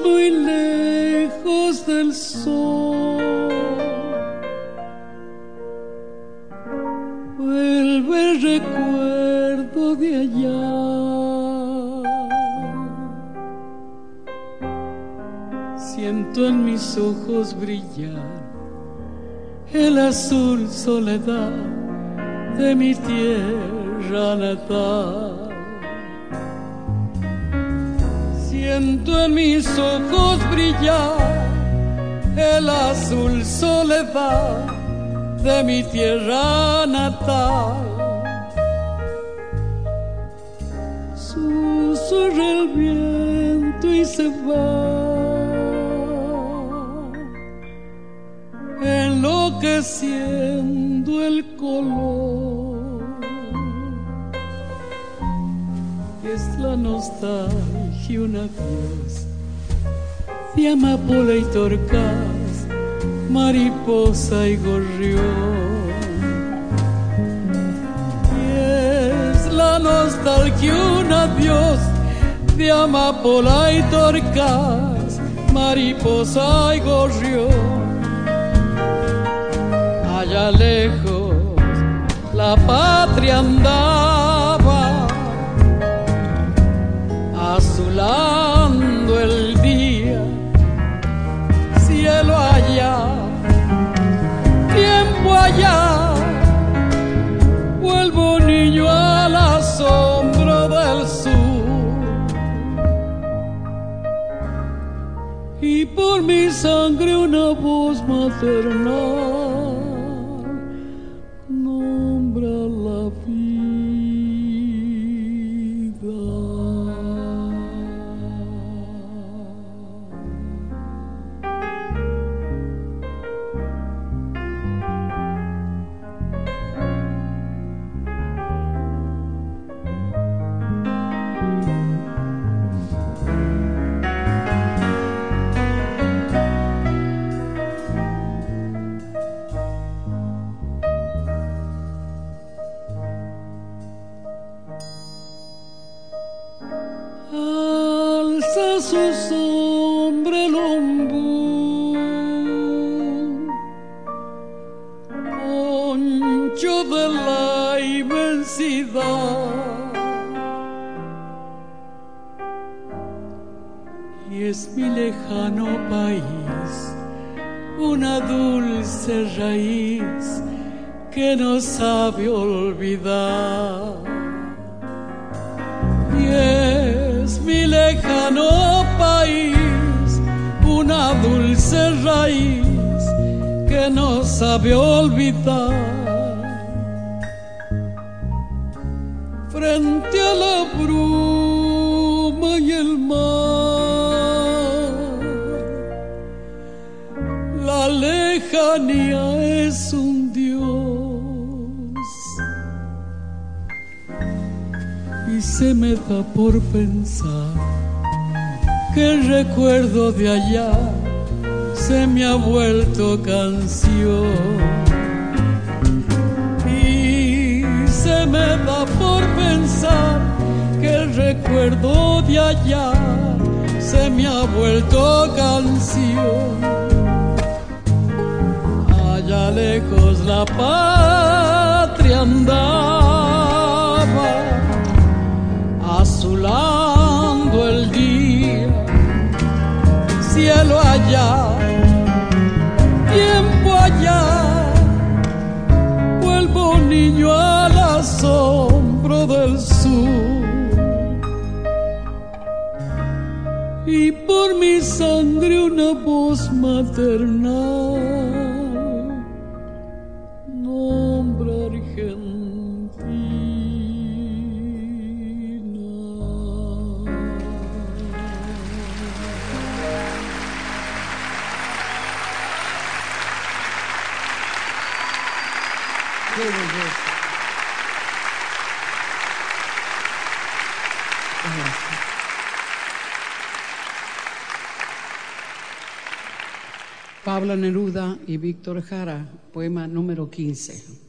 muy lejos del sol. Vuelve el recuerdo de allá. Siento en mis ojos brillar el azul soledad de mi tierra natal. Siento en mis ojos brillar el azul soledad de mi tierra natal. Susurra el viento y se va, enloqueciendo el color. Es la nostalgia un adiós de amapola y torcaz, mariposa y gorrión. Y es la nostalgia un adiós de amapola y torcaz, mariposa y gorrión. Allá lejos la patria andaba, azulando el día, cielo allá, tiempo allá. Vuelvo niño a la sombra del sur, y por mi sangre una voz maternal nombra la vida. Alza su sombra el ombú, poncho de la inmensidad, y es mi lejano país una dulce raíz que no sabe olvidar. Y es mi lejano país una dulce raíz que no sabe olvidar. Frente a la bruma y el mar, la lejanía es un dios, y se me da por pensar que el recuerdo de allá se me ha vuelto canción. Y se me da por pensar que el recuerdo de allá se me ha vuelto canción. Allá lejos la patria andaba, azulando el día, cielo allá, tiempo allá. Vuelvo niño a la sombra del sur, y por mi sangre una voz maternal nombra Argentina. Qué belleza. Pablo Neruda y Víctor Jara, poema número 15.